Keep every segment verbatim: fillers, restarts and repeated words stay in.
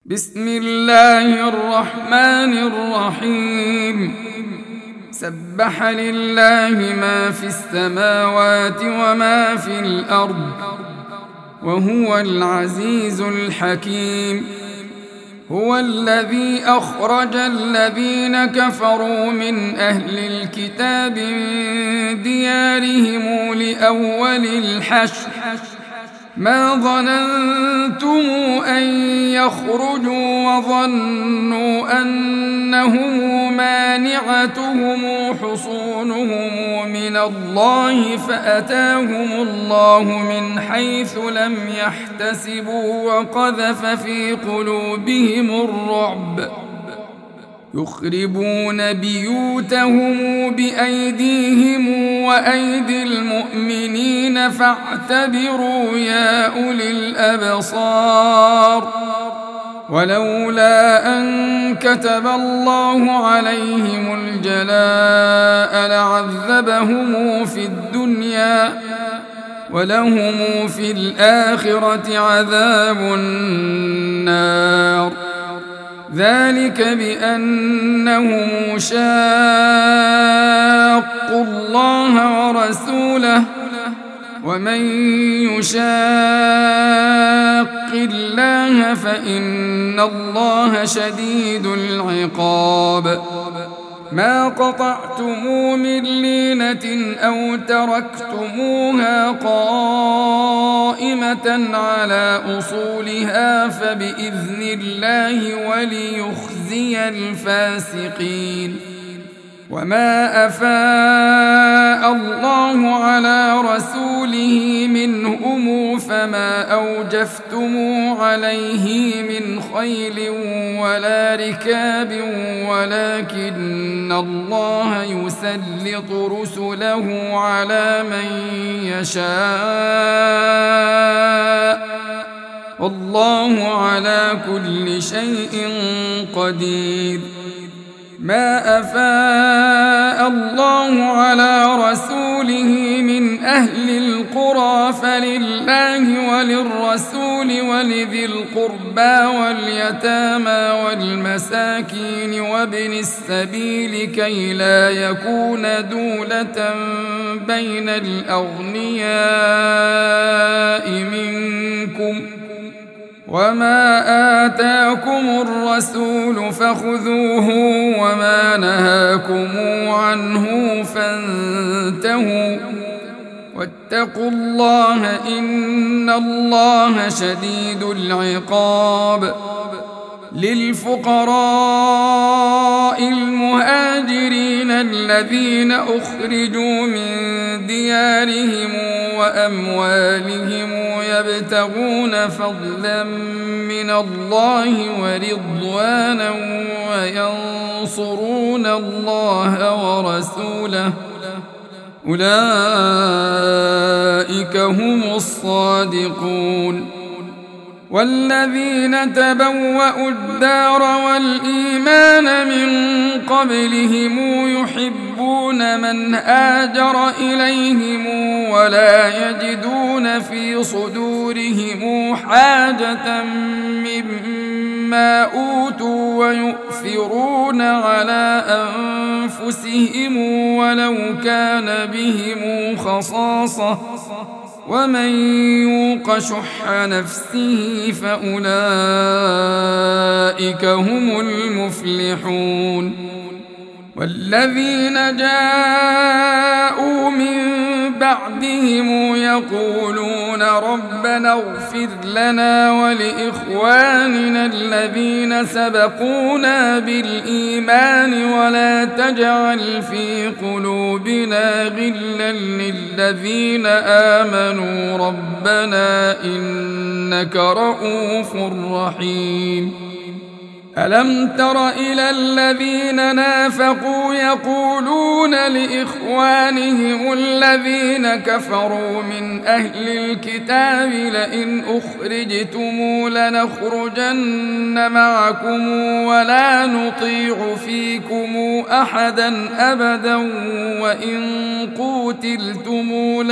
بسم الله الرحمن الرحيم. سبح لله ما في السماوات وما في الأرض وهو العزيز الحكيم. هو الذي أخرج الذين كفروا من أهل الكتاب من ديارهم لأول الحشر ما ظننتم أن يخرجوا وظنوا أنهم مانعتهم حصونهم من الله فأتاهم الله من حيث لم يحتسبوا وقذف في قلوبهم الرعب يخربون بيوتهم بأيديهم وأيدي المؤمنين فاعتبروا يا أولي الأبصار. ولولا أن كتب الله عليهم الجلاء لعذبهم في الدنيا ولهم في الآخرة عذاب النار. ذلك بأنهم شاقوا الله ورسوله ومن يشاق الله فإن الله شديد العقاب. ما قطعتم من لينة أو تركتموها قائمة على أصولها فبإذن الله وليخزي الفاسقين. وما أفاء الله على رسوله منهم فما أوجفتم عليه من خيل ولا ركاب ولكن الله يسلط رسله على من يشاء والله على كل شيء قدير. ما أفاء الله على رسوله من أهل القرى فلله وللرسول ولذي القربى واليتامى والمساكين وابن السبيل كي لا يكون دولة بين الأغنياء منكم. وما آتاكم الرسول فخذوه وما نهاكم عنه فانتهوا واتقوا الله إن الله شديد العقاب. للفقراء المهاجرين الذين أخرجوا من ديارهم وأموالهم يبتغون فضلا من الله ورضوانا وينصرون الله ورسوله أولئك هم الصادقون. والذين تبوأوا الدار والإيمان من قبلهم يحبون من هاجر إليهم ولا يجدون في صدورهم حاجة مما أوتوا ويؤثرون على أنفسهم ولو كان بهم خصاصة ومن يوق شح نفسه فأولئك هم المفلحون. والذين جاءوا من بعدهم يقولون ربنا اغفر لنا ولإخواننا الذين سبقونا بالإيمان ولا تجعل في قلوبنا غلا للذين آمنوا ربنا إنك رؤوف رحيم. ألم تر إلى الذين نافقوا يقولون لإخوانهم الذين كفروا من أهل الكتاب لئن أخرجتم لنخرجن معكم ولا نطيع فيكم أحدا أبدا وإن قوتلتم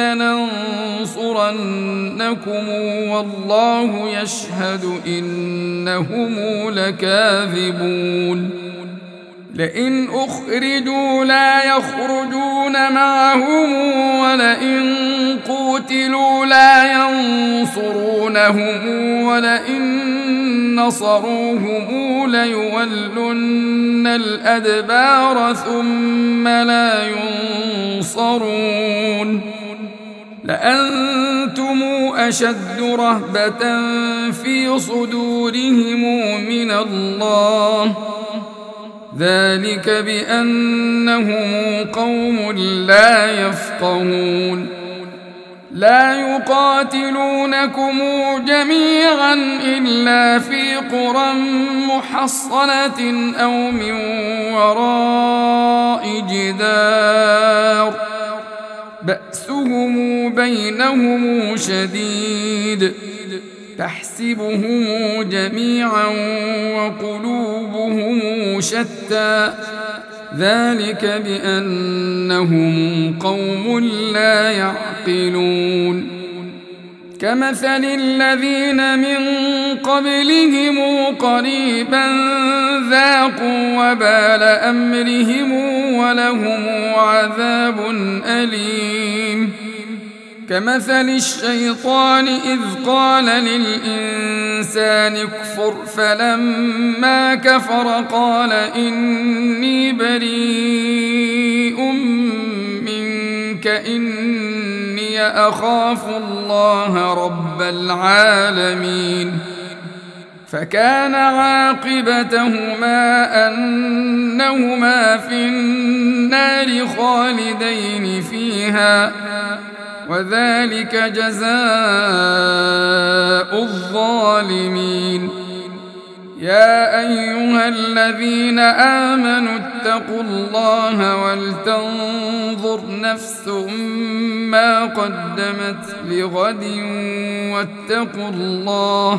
لننصرنكم والله يشهد إنهم لكاذبون كاذبون لئن أخرجوا لا يخرجون معهم ولئن قوتلوا لا ينصرونهم ولئن نصروهم ليولن الأدبار ثم لا ينصرون لأنتم أشد رهبة في صدورهم من الله ذلك بأنهم قوم لا يفقهون لا يقاتلونكم جميعا إلا في قرى محصنة أو من وراء جدار بأسهم بينهم شديد تحسبهم جميعا وقلوبهم شتى ذلك بأنهم قوم لا يعقلون كمثل الذين من قبلهم قريبا ذاقوا وبال أمرهم ولهم عذاب أليم كمثل الشيطان إذ قال للإنسان اكفر فلما كفر قال إني بريء منك إني أخاف الله رب العالمين فكان عاقبتهما أنهما في النار خالدين فيها وذلك جزاء الظالمين يا أيها الذين آمنوا اتقوا الله ولتنظر نفس ما قدمت لغد واتقوا الله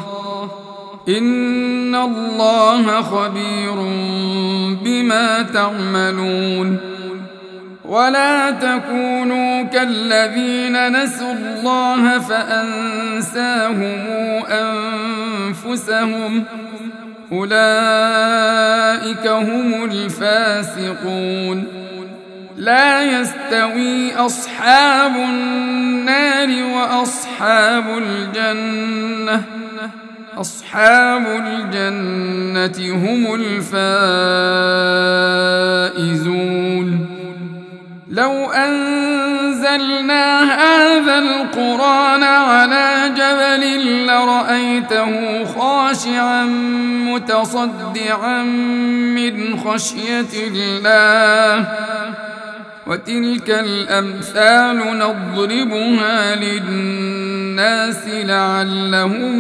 إن الله خبير بما تعملون ولا تكونوا كالذين نسوا الله فأنساهم أنفسهم أولئك هم الفاسقون لا يستوي أصحاب النار وأصحاب الجنة أصحاب الجنة هم الفائزون لو أنزلنا هذا القرآن على جبل لرأيته خاشعا متصدعا من خشية الله وتلك الأمثال نضربها للناس لعلهم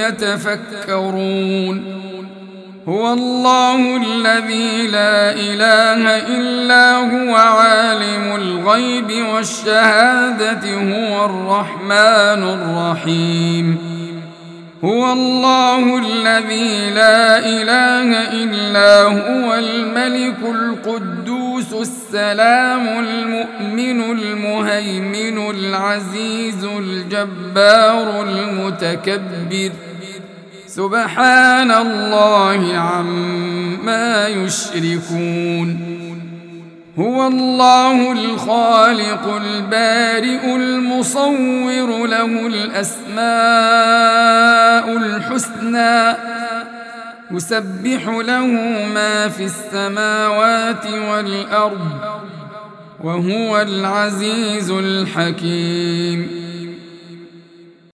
يتفكرون هو الله الذي لا إله إلا هو عالم الغيب والشهادة هو الرحمن الرحيم هو الله الذي لا إله إلا هو الملك القدوس السلام المؤمن المهيمن العزيز الجبار المتكبر سبحان الله عما يشركون هو الله الخالق البارئ المصور له الأسماء الحسنى يسبح له ما في السماوات والأرض وهو العزيز الحكيم